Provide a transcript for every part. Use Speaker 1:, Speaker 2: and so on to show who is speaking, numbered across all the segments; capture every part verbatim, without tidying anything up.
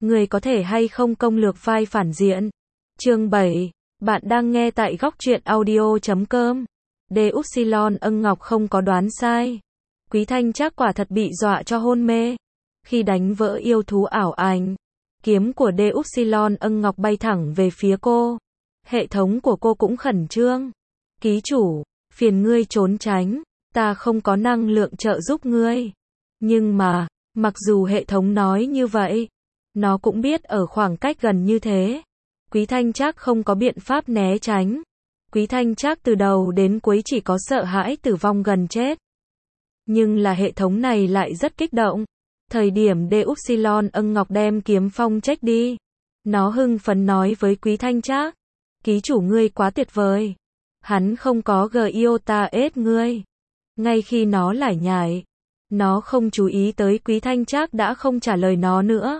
Speaker 1: Người có thể hay không công lược vai phản diện. Chương bảy. Bạn đang nghe tại góc truyện audio chấm com. D Upsilon Ân Ngọc không có đoán sai. Quý Thanh Trác quả thật bị dọa cho hôn mê. Khi đánh vỡ yêu thú ảo ảnh, kiếm của D Upsilon Ân Ngọc bay thẳng về phía cô. Hệ thống của cô cũng khẩn trương. Ký chủ, phiền ngươi trốn tránh, ta không có năng lượng trợ giúp ngươi. Nhưng mà, mặc dù hệ thống nói như vậy, nó cũng biết ở khoảng cách gần như thế, Quý Thanh Trác không có biện pháp né tránh. Quý Thanh Trác từ đầu đến cuối chỉ có sợ hãi tử vong gần chết. Nhưng là hệ thống này lại rất kích động. Thời điểm D Upsilon Ân Ngọc đem kiếm phong trách đi, nó hưng phấn nói với Quý Thanh Trác, ký chủ ngươi quá tuyệt vời. Hắn không có gờ iota ết ngươi. Ngay khi nó lải nhải, nó không chú ý tới Quý Thanh Trác đã không trả lời nó nữa.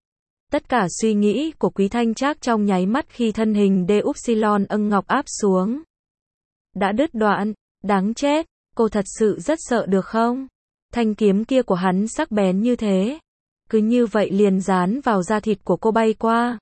Speaker 1: Tất cả suy nghĩ của Quý Thanh Trác trong nháy mắt khi thân hình D Upsilon Ân Ngọc áp xuống đã đứt đoạn. Đáng chết, cô thật sự rất sợ được không? Thanh kiếm kia của hắn sắc bén như thế, cứ như vậy liền dán vào da thịt của cô bay qua.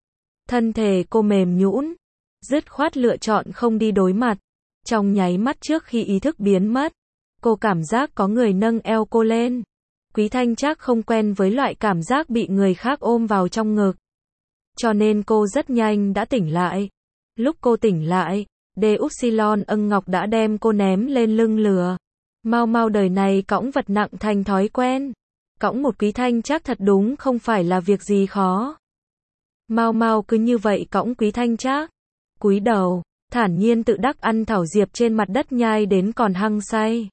Speaker 1: Thân thể cô mềm nhũn, dứt khoát lựa chọn không đi đối mặt. Trong nháy mắt trước khi ý thức biến mất, cô cảm giác có người nâng eo cô lên. Quý Thanh Trác không quen với loại cảm giác bị người khác ôm vào trong ngực, cho nên cô rất nhanh đã tỉnh lại. Lúc cô tỉnh lại, D Upsilon Ân Ngọc đã đem cô ném lên lưng lừa. Mau mau đời này cõng vật nặng thành thói quen. Cõng một Quý Thanh Trác thật đúng không phải là việc gì khó. Mau mau cứ như vậy cõng Quý Thanh Trác. Cúi đầu, thản nhiên tự đắc ăn thảo diệp trên mặt đất nhai đến còn hăng say.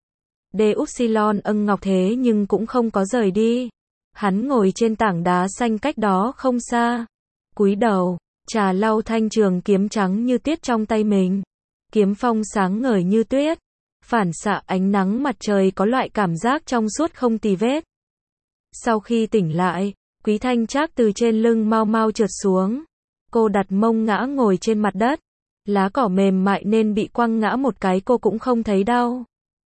Speaker 1: D Upsilon Ân Ngọc thế nhưng cũng không có rời đi. Hắn ngồi trên tảng đá xanh cách đó không xa. Cúi đầu, trà lau thanh trường kiếm trắng như tuyết trong tay mình. Kiếm phong sáng ngời như tuyết, phản xạ ánh nắng mặt trời có loại cảm giác trong suốt không tì vết. Sau khi tỉnh lại, Quý Thanh Trác từ trên lưng mau mau trượt xuống. Cô đặt mông ngã ngồi trên mặt đất. Lá cỏ mềm mại nên bị quăng ngã một cái cô cũng không thấy đau.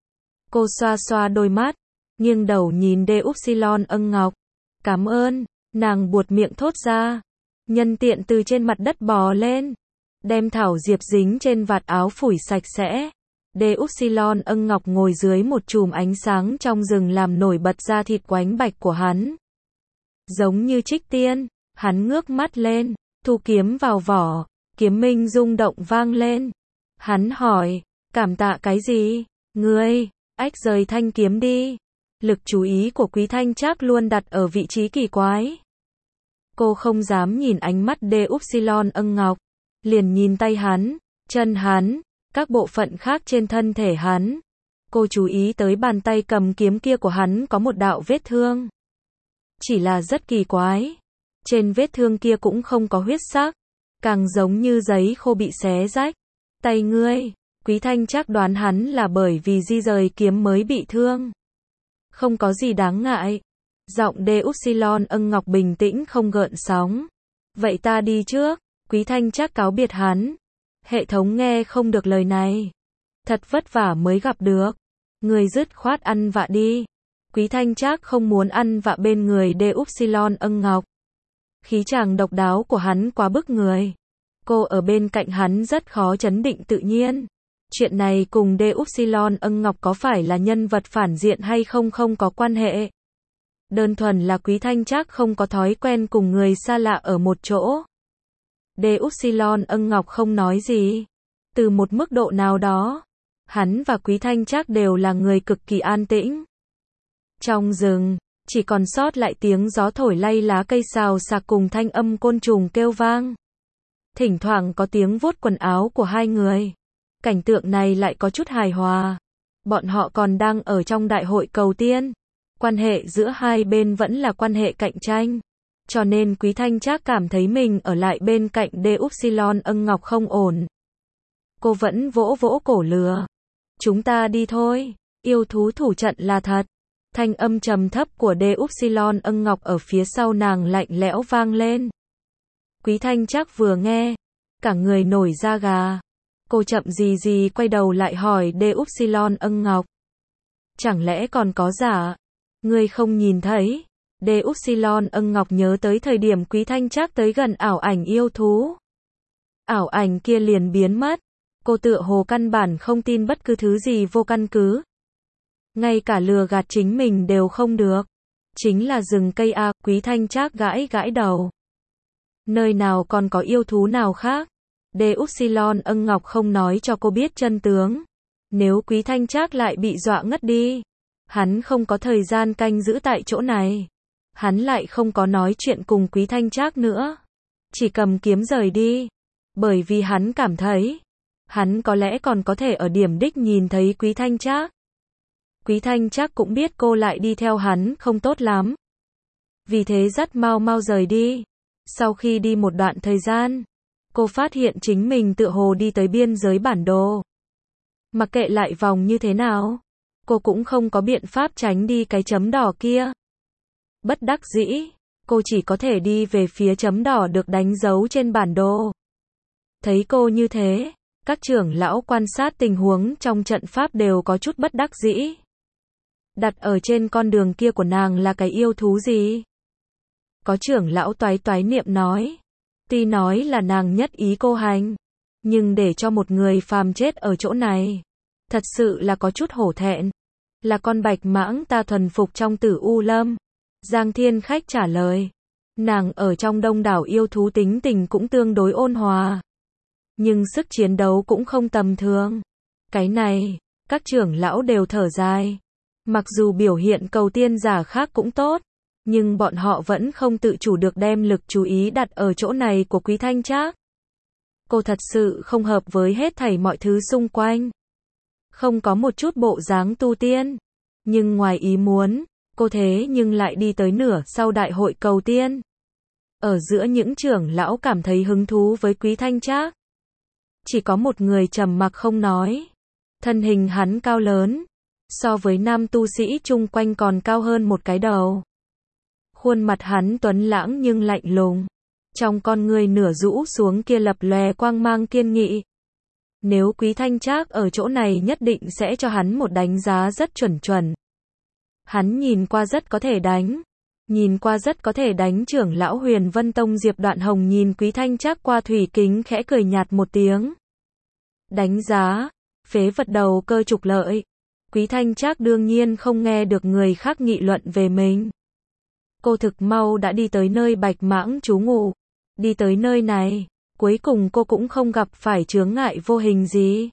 Speaker 1: Cô xoa xoa đôi mắt, nghiêng đầu nhìn D Upsilon Ân Ngọc. Cảm ơn, nàng buột miệng thốt ra. Nhân tiện từ trên mặt đất bò lên, đem thảo diệp dính trên vạt áo phủi sạch sẽ. D Upsilon Ân Ngọc ngồi dưới một chùm ánh sáng trong rừng làm nổi bật da thịt oánh bạch của hắn. Giống như trích tiên, hắn ngước mắt lên, thu kiếm vào vỏ, kiếm minh rung động vang lên. Hắn hỏi, cảm tạ cái gì? Ngươi, ách rời thanh kiếm đi. Lực chú ý của Quý Thanh Trác luôn đặt ở vị trí kỳ quái. Cô không dám nhìn ánh mắt D Upsilon Ân Ngọc, liền nhìn tay hắn, chân hắn, các bộ phận khác trên thân thể hắn. Cô chú ý tới bàn tay cầm kiếm kia của hắn có một đạo vết thương. Chỉ là rất kỳ quái. Trên vết thương kia cũng không có huyết sắc, càng giống như giấy khô bị xé rách. Tay ngươi, Quý Thanh Trác đoán hắn là bởi vì di rời kiếm mới bị thương. Không có gì đáng ngại. Giọng D Upsilon Ân Ngọc bình tĩnh không gợn sóng. Vậy ta đi trước. Quý Thanh Trác cáo biệt hắn. Hệ thống nghe không được lời này. Thật vất vả mới gặp được. Người dứt khoát ăn vạ đi. Quý Thanh Trác không muốn ăn vạ bên người D Upsilon Ân Ngọc. Khí chàng độc đáo của hắn quá bức người. Cô ở bên cạnh hắn rất khó trấn định tự nhiên. Chuyện này cùng D Upsilon Ân Ngọc có phải là nhân vật phản diện hay không không có quan hệ. Đơn thuần là Quý Thanh Trác không có thói quen cùng người xa lạ ở một chỗ. D Upsilon Ân Ngọc không nói gì. Từ một mức độ nào đó, hắn và Quý Thanh Trác đều là người cực kỳ an tĩnh. Trong rừng, chỉ còn sót lại tiếng gió thổi lay lá cây xào xạc cùng thanh âm côn trùng kêu vang. Thỉnh thoảng có tiếng vuốt quần áo của hai người. Cảnh tượng này lại có chút hài hòa. Bọn họ còn đang ở trong đại hội cầu tiên. Quan hệ giữa hai bên vẫn là quan hệ cạnh tranh. Cho nên Quý Thanh Trác cảm thấy mình ở lại bên cạnh D Upsilon Ân Ngọc không ổn. Cô vẫn vỗ vỗ cổ lừa. Chúng ta đi thôi, yêu thú thủ trận là thật. Thanh âm trầm thấp của D Upsilon Ân Ngọc ở phía sau nàng lạnh lẽo vang lên. Quý Thanh Trác vừa nghe, cả người nổi da gà. Cô chậm gì gì quay đầu lại hỏi D Upsilon Ân Ngọc. Chẳng lẽ còn có giả? Ngươi không nhìn thấy? D Upsilon ân Ngọc nhớ tới thời điểm Quý Thanh Trác tới gần ảo ảnh yêu thú. Ảo ảnh kia liền biến mất. Cô tựa hồ căn bản không tin bất cứ thứ gì vô căn cứ. Ngay cả lừa gạt chính mình đều không được. Chính là rừng cây A, Quý Thanh Trác gãi gãi đầu. Nơi nào còn có yêu thú nào khác? D Upsilon ân Ngọc không nói cho cô biết chân tướng. Nếu Quý Thanh Trác lại bị dọa ngất đi, hắn không có thời gian canh giữ tại chỗ này. Hắn lại không có nói chuyện cùng Quý Thanh Trác nữa. Chỉ cầm kiếm rời đi. Bởi vì hắn cảm thấy, hắn có lẽ còn có thể ở điểm đích nhìn thấy Quý Thanh Trác. Quý Thanh Trác cũng biết cô lại đi theo hắn không tốt lắm. Vì thế dắt mau mau rời đi. Sau khi đi một đoạn thời gian, cô phát hiện chính mình tựa hồ đi tới biên giới bản đồ. Mặc kệ lại vòng như thế nào, cô cũng không có biện pháp tránh đi cái chấm đỏ kia. Bất đắc dĩ, cô chỉ có thể đi về phía chấm đỏ được đánh dấu trên bản đồ. Thấy cô như thế, các trưởng lão quan sát tình huống trong trận pháp đều có chút bất đắc dĩ. Đặt ở trên con đường kia của nàng là cái yêu thú gì? Có trưởng lão toái toái niệm nói. Tuy nói là nàng nhất ý cô hành, nhưng để cho một người phàm chết ở chỗ này, thật sự là có chút hổ thẹn. Là con bạch mãng ta thuần phục trong Tử U Lâm. Giang Thiên Khách trả lời. Nàng ở trong đông đảo yêu thú tính tình cũng tương đối ôn hòa. Nhưng sức chiến đấu cũng không tầm thường. Cái này, các trưởng lão đều thở dài. Mặc dù biểu hiện cầu tiên giả khác cũng tốt, nhưng bọn họ vẫn không tự chủ được đem lực chú ý đặt ở chỗ này của Quý Thanh Trác. Cô thật sự không hợp với hết thảy mọi thứ xung quanh. Không có một chút bộ dáng tu tiên. Nhưng ngoài ý muốn, cô thế nhưng lại đi tới nửa sau đại hội cầu tiên. Ở giữa những trưởng lão cảm thấy hứng thú với Quý Thanh Trác. Chỉ có một người trầm mặc không nói. Thân hình hắn cao lớn, so với nam tu sĩ chung quanh còn cao hơn một cái đầu. Khuôn mặt hắn tuấn lãng nhưng lạnh lùng. Trong con người nửa rũ xuống kia lập lòe quang mang kiên nghị. Nếu Quý Thanh Trác ở chỗ này nhất định sẽ cho hắn một đánh giá rất chuẩn chuẩn. Hắn nhìn qua rất có thể đánh. Nhìn qua rất có thể đánh trưởng lão Huyền Vân Tông Diệp Đoạn Hồng nhìn Quý Thanh Trác qua thủy kính khẽ cười nhạt một tiếng. Đánh giá, phế vật đầu cơ trục lợi. Quý Thanh Trác đương nhiên không nghe được người khác nghị luận về mình. Cô thực mau đã đi tới nơi bạch mãng trú ngụ. Đi tới nơi này, cuối cùng cô cũng không gặp phải chướng ngại vô hình gì.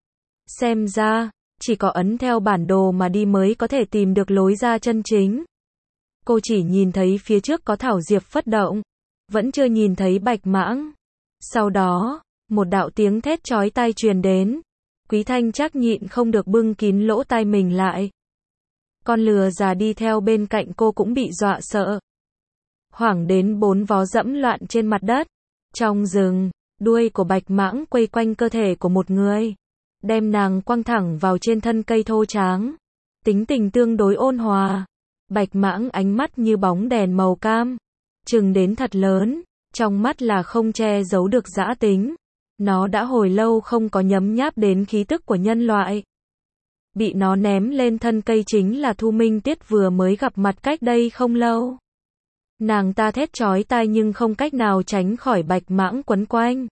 Speaker 1: Xem ra, chỉ có ấn theo bản đồ mà đi mới có thể tìm được lối ra chân chính. Cô chỉ nhìn thấy phía trước có thảo diệp phất động, vẫn chưa nhìn thấy bạch mãng. Sau đó, một đạo tiếng thét chói tai truyền đến. Quý Thanh Trác nhịn không được bưng kín lỗ tai mình lại. Con lừa già đi theo bên cạnh cô cũng bị dọa sợ. Hoảng đến bốn vó dẫm loạn trên mặt đất. Trong rừng, đuôi của bạch mãng quây quanh cơ thể của một người. Đem nàng quăng thẳng vào trên thân cây thô tráng. Tính tình tương đối ôn hòa. Bạch mãng ánh mắt như bóng đèn màu cam. Trừng đến thật lớn. Trong mắt là không che giấu được dã tính. Nó đã hồi lâu không có nhấm nháp đến khí tức của nhân loại. Bị nó ném lên thân cây chính là Thu Minh Tiết vừa mới gặp mặt cách đây không lâu. Nàng ta thét chói tai nhưng không cách nào tránh khỏi bạch mãng quấn quanh.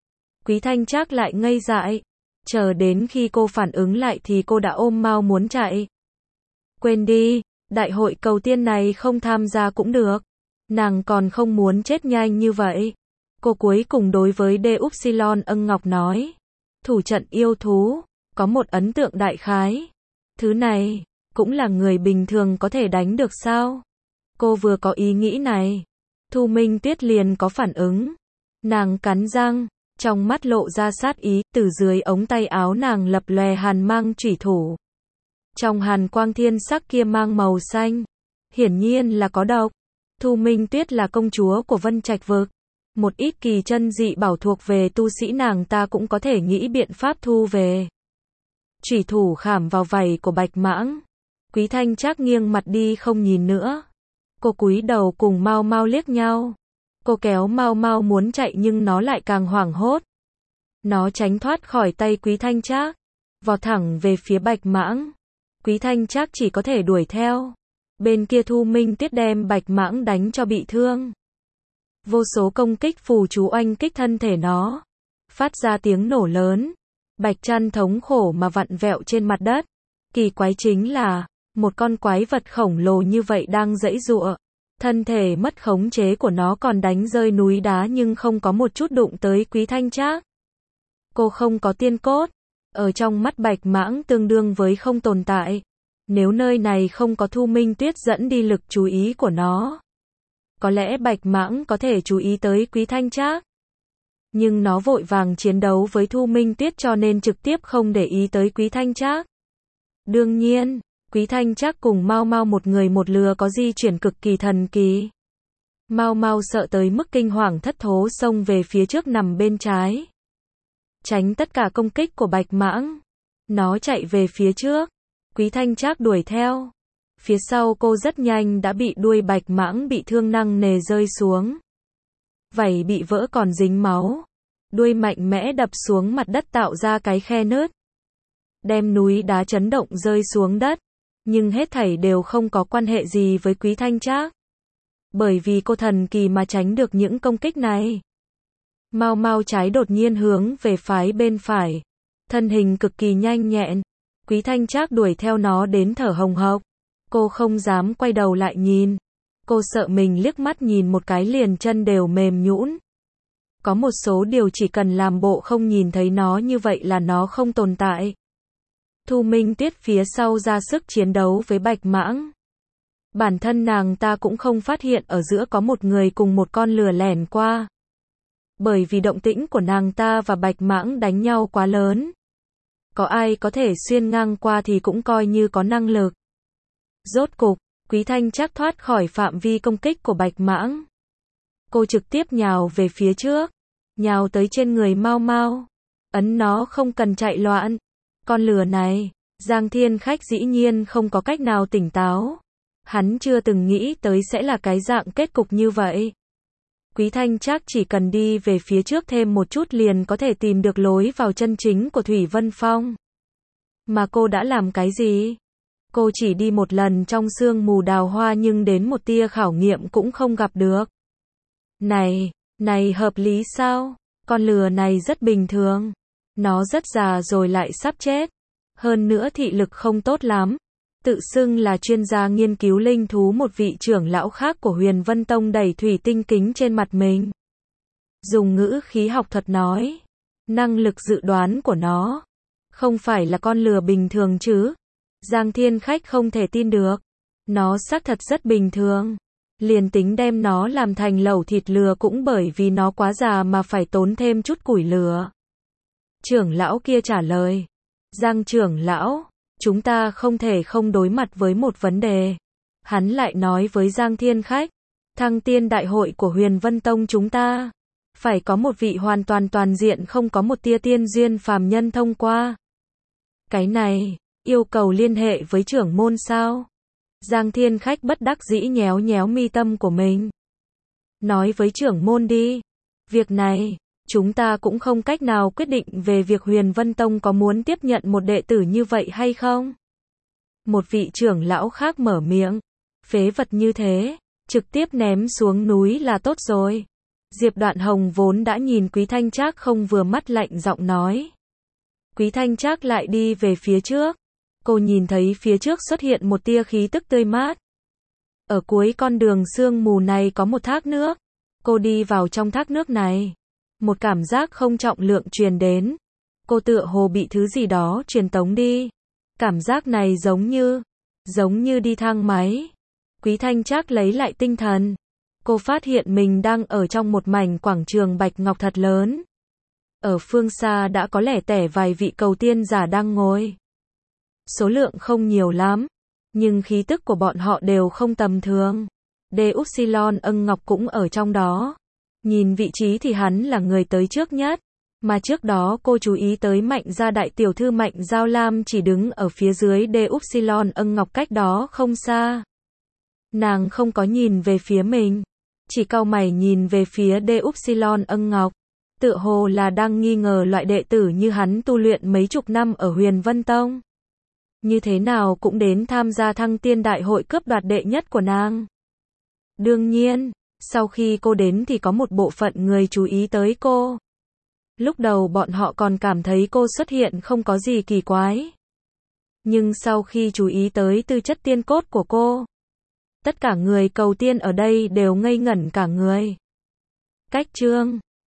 Speaker 1: Quý Thanh Trác lại ngây dại. Chờ đến khi cô phản ứng lại thì cô đã ôm mau muốn chạy. Quên đi, đại hội cầu tiên này không tham gia cũng được. Nàng còn không muốn chết nhanh như vậy. Cô cuối cùng đối với D Upsilon ân Ngọc nói. Thủ trận yêu thú, có một ấn tượng đại khái. Thứ này, cũng là người bình thường có thể đánh được sao? Cô vừa có ý nghĩ này. Thu Minh Tuyết liền có phản ứng. Nàng cắn răng, trong mắt lộ ra sát ý, từ dưới ống tay áo nàng lập lòe hàn mang chủy thủ. Trong hàn quang thiên sắc kia mang màu xanh. Hiển nhiên là có độc. Thu Minh Tuyết là công chúa của Vân Trạch Vực. Một ít kỳ chân dị bảo thuộc về tu sĩ nàng ta cũng có thể nghĩ biện pháp thu về. Chủy thủ khảm vào vảy của bạch mãng. Quý Thanh Trác nghiêng mặt đi không nhìn nữa. Cô cúi đầu cùng Mau Mau liếc nhau. Cô kéo Mau Mau muốn chạy nhưng nó lại càng hoảng hốt. Nó tránh thoát khỏi tay Quý Thanh Trác, vọt thẳng về phía bạch mãng. Quý Thanh Trác chỉ có thể đuổi theo. Bên kia Thu Minh Tuyết đem Bạch Mãng đánh cho bị thương. Vô số công kích phù chú oanh kích thân thể nó. Phát ra tiếng nổ lớn. Bạch Trăn thống khổ mà vặn vẹo trên mặt đất. Kỳ quái chính là, một con quái vật khổng lồ như vậy đang giãy giụa. Thân thể mất khống chế của nó còn đánh rơi núi đá nhưng không có một chút đụng tới Quý Thanh Trác. Cô không có tiên cốt. Ở trong mắt Bạch Mãng tương đương với không tồn tại. Nếu nơi này không có Thu Minh Tuyết dẫn đi lực chú ý của nó, có lẽ Bạch Mãng có thể chú ý tới Quý Thanh Trác. Nhưng nó vội vàng chiến đấu với Thu Minh Tuyết cho nên trực tiếp không để ý tới Quý Thanh Trác. Đương nhiên, Quý Thanh Trác cùng Mao Mao một người một lừa có di chuyển cực kỳ thần kỳ. Mao Mao sợ tới mức kinh hoàng thất thố xông về phía trước nằm bên trái. Tránh tất cả công kích của Bạch Mãng. Nó chạy về phía trước. Quý Thanh Trác đuổi theo. Phía sau cô rất nhanh đã bị đuôi Bạch Mãng bị thương nặng nề rơi xuống. Vảy bị vỡ còn dính máu. Đuôi mạnh mẽ đập xuống mặt đất tạo ra cái khe nứt. Đem núi đá chấn động rơi xuống đất. Nhưng hết thảy đều không có quan hệ gì với Quý Thanh Trác. Bởi vì cô thần kỳ mà tránh được những công kích này. Mao Mao trái đột nhiên hướng về phái bên phải. Thân hình cực kỳ nhanh nhẹn. Quý Thanh Trác đuổi theo nó đến thở hồng hộc. Cô không dám quay đầu lại nhìn. Cô sợ mình liếc mắt nhìn một cái liền chân đều mềm nhũn. Có một số điều chỉ cần làm bộ không nhìn thấy nó như vậy là nó không tồn tại. Thu Minh Tuyết phía sau ra sức chiến đấu với Bạch Mãng. Bản thân nàng ta cũng không phát hiện ở giữa có một người cùng một con lừa lẻn qua. Bởi vì động tĩnh của nàng ta và Bạch Mãng đánh nhau quá lớn. Có ai có thể xuyên ngang qua thì cũng coi như có năng lực. Rốt cục, Quý Thanh Trác thoát khỏi phạm vi công kích của Bạch Mãng. Cô trực tiếp nhào về phía trước. Nhào tới trên người Mao Mao. Ấn nó không cần chạy loạn. Con lừa này, Giang Thiên Khách dĩ nhiên không có cách nào tỉnh táo. Hắn chưa từng nghĩ tới sẽ là cái dạng kết cục như vậy. Quý Thanh Trác chỉ cần đi về phía trước thêm một chút liền có thể tìm được lối vào chân chính của Thủy Vân Phong. Mà cô đã làm cái gì? Cô chỉ đi một lần trong sương mù đào hoa nhưng đến một tia khảo nghiệm cũng không gặp được. Này, này hợp lý sao? Con lừa này rất bình thường. Nó rất già rồi lại sắp chết. Hơn nữa thị lực không tốt lắm. Tự xưng là chuyên gia nghiên cứu linh thú, một vị trưởng lão khác của Huyền Vân Tông đẩy thủy tinh kính trên mặt mình. Dùng ngữ khí học thuật nói. Năng lực dự đoán của nó. Không phải là con lừa bình thường chứ. Giang Thiên Khách không thể tin được. Nó xác thật rất bình thường. Liền tính đem nó làm thành lẩu thịt lừa cũng bởi vì nó quá già mà phải tốn thêm chút củi lửa. Trưởng lão kia trả lời. Giang trưởng lão, chúng ta không thể không đối mặt với một vấn đề. Hắn lại nói với Giang Thiên Khách. Thăng tiên đại hội của Huyền Vân Tông chúng ta. Phải có một vị hoàn toàn toàn diện không có một tia tiên duyên phàm nhân thông qua. Cái này, yêu cầu liên hệ với trưởng môn sao? Giang Thiên Khách bất đắc dĩ nhéo nhéo mi tâm của mình. Nói với trưởng môn đi. Việc này, chúng ta cũng không cách nào quyết định về việc Huyền Vân Tông có muốn tiếp nhận một đệ tử như vậy hay không. Một vị trưởng lão khác mở miệng. Phế vật như thế, trực tiếp ném xuống núi là tốt rồi. Diệp Đoạn Hồng vốn đã nhìn Quý Thanh Trác không vừa mắt lạnh giọng nói. Quý Thanh Trác lại đi về phía trước. Cô nhìn thấy phía trước xuất hiện một tia khí tức tươi mát. Ở cuối con đường sương mù này có một thác nước. Cô đi vào trong thác nước này. Một cảm giác không trọng lượng truyền đến. Cô tựa hồ bị thứ gì đó truyền tống đi. Cảm giác này giống như, giống như đi thang máy. Quý Thanh Trác lấy lại tinh thần. Cô phát hiện mình đang ở trong một mảnh quảng trường bạch ngọc thật lớn. Ở phương xa đã có lẻ tẻ vài vị cầu tiên giả đang ngồi. Số lượng không nhiều lắm, nhưng khí tức của bọn họ đều không tầm thường. De Upsilon Ân Ngọc cũng ở trong đó. Nhìn vị trí thì hắn là người tới trước nhất. Mà trước đó cô chú ý tới Mạnh gia đại tiểu thư Mạnh Giao Lam chỉ đứng ở phía dưới De Upsilon Ân Ngọc cách đó không xa. Nàng không có nhìn về phía mình, chỉ cau mày nhìn về phía De Upsilon Ân Ngọc. Tựa hồ là đang nghi ngờ loại đệ tử như hắn tu luyện mấy chục năm ở Huyền Vân Tông. như thế nào cũng đến tham gia thăng tiên đại hội cướp đoạt đệ nhất của nàng. Đương nhiên, sau khi cô đến thì có một bộ phận người chú ý tới cô. Lúc đầu bọn họ còn cảm thấy cô xuất hiện không có gì kỳ quái. Nhưng sau khi chú ý tới tư chất tiên cốt của cô, tất cả người cầu tiên ở đây đều ngây ngẩn cả người. Cách chương